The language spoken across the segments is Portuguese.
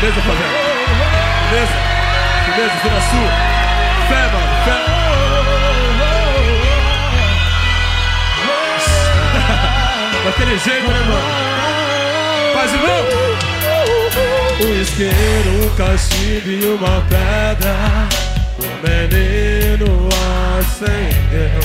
Beleza, favela? Beleza? Beleza, Zona Sul. Fé, mano, fé. Daquele jeito, né, mano? Faz de novo. Um isqueiro, um cachimbo e uma pedra. O menino acendeu.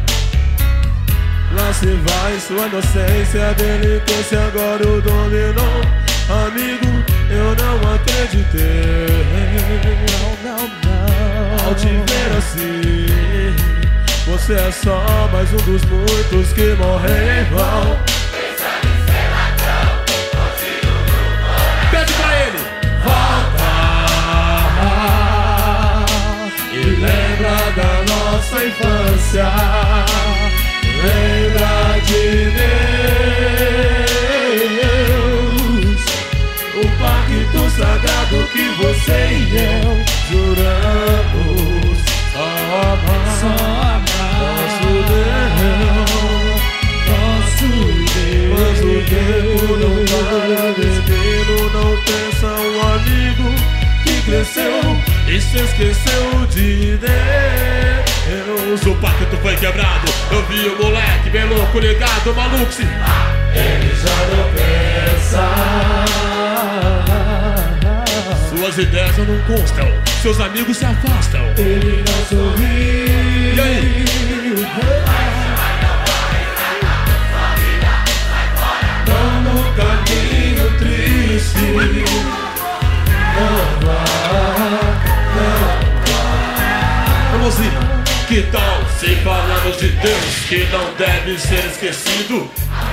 Lá se vai sua inocência, a delinquência agora o dominou. Amigo, eu não acreditei. Não. Ao te ver assim, você é só mais um dos muitos que morrem em vão. Pensando em ser ladrão, contigo no coração. Pede pra ele. Volta e lembra da nossa infância. Lembra de Deus, o pacto sagrado que você e eu juramos. Só amar, nosso Deus. Mas o tempo não para, destino não pensa, um amigo que cresceu e se esqueceu de Deus. O pacto foi quebrado, eu vi o moleque bem louco, ligado, maluco se Ele já não pensa. Suas ideias não constam, seus amigos se afastam. Ele não sorri. E aí? Não no caminho triste. Não vá. Vamos ir. Que tal se falamos de Deus que não deve ser esquecido?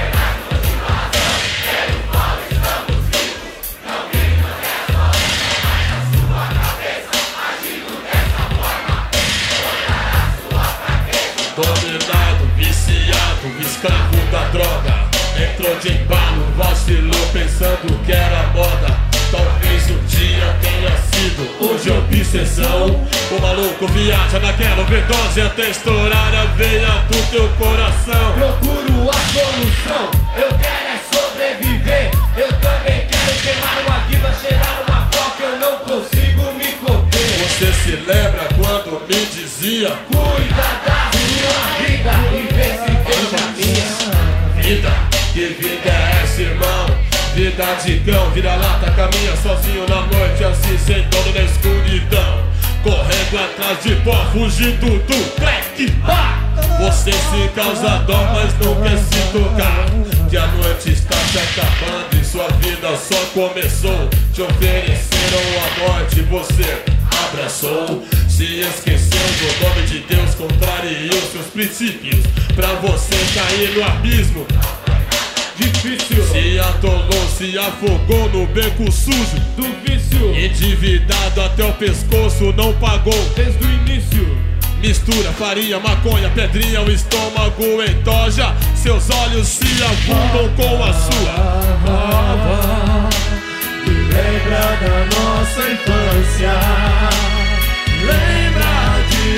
Dominado, viciado, escravo da droga. Entrou de embalo, vacilou pensando que era moda. Talvez um dia tenha sido hoje obsessão. O maluco viaja naquela overdose até estourar a veia do teu coração. Procuro a solução, eu quero é sobreviver. Eu também quero queimar uma guiba, cheirar uma coca, eu não consigo me conter. Você se lembra quando me dizia: Cuida da sua vida e vê se veja a minha. vida, que vida é essa, irmão? Vida de cão, vira-lata, caminha sozinho na noite, assim sentando na escuridão, correndo atrás de pó, fugindo do crack. Você se causa dó, mas não quer se tocar que a noite está se acabando e sua vida só começou. Te ofereceram a morte, você abraçou. Se esqueceu do nome de Deus, contrariou seus princípios pra você cair no abismo difícil. Se atolou, se afogou no beco sujo Do vício, endividado até o pescoço, não pagou desde o início. Mistura farinha, maconha, pedrinha, o estômago entoja, seus olhos se afundam com a sua Nova, e lembra da nossa infância. Lembra de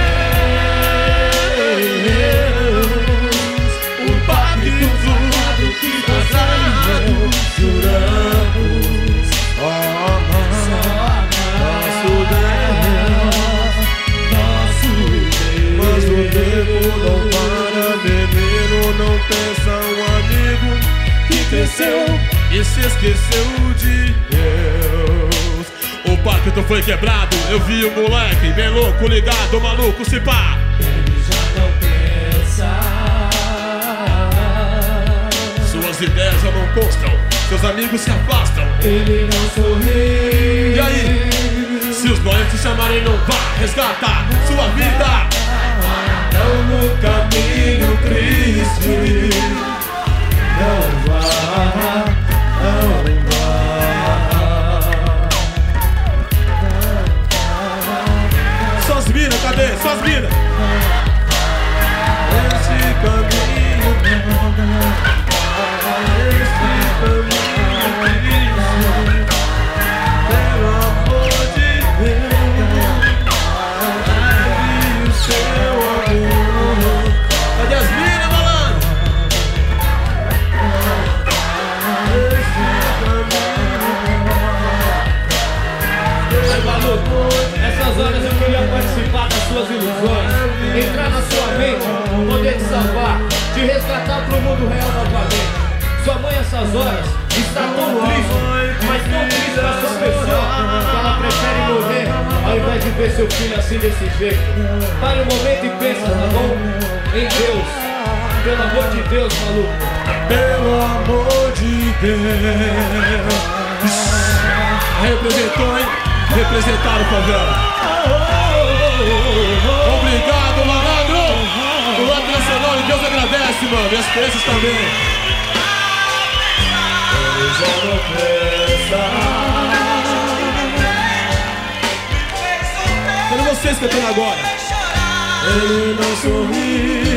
Deus, o pacto sagrado que nós juramos. Só amar nosso Deus. Mas o tempo não para, veneno não pensa, um amigo que cresceu e se esqueceu de Deus. O pacto foi quebrado, eu vi o moleque bem louco, ligado, maluco, se pá. Ele já não pensa. Suas ideias já não constam, seus amigos se afastam. Ele não sorri. E aí? Se os noivos te chamarem, não vá resgatar sua vida. Não no caminho triste. Não vá, não vá. Só as mina, cadê? Só as mina. Esse caminho, esse caminho triste. Pelo amor de Deus, e o seu amor. Cadê as mina, malandro? suas ilusões, entrar na sua mente, poder te salvar, te resgatar pro mundo real novamente. Sua mãe essas horas está tão triste, mas tão triste na sua pessoa, que ela prefere morrer ao invés de ver seu filho assim desse jeito. Pare um momento e pensa, tá bom? Em Deus, pelo amor de Deus, maluco. Pelo amor de Deus. Representou, hein? Representaram, favela. Obrigado, malandro. O Rock Nacional, e Deus agradece, mano. E as crianças também. Quero vocês cantando agora. Ele não sorri.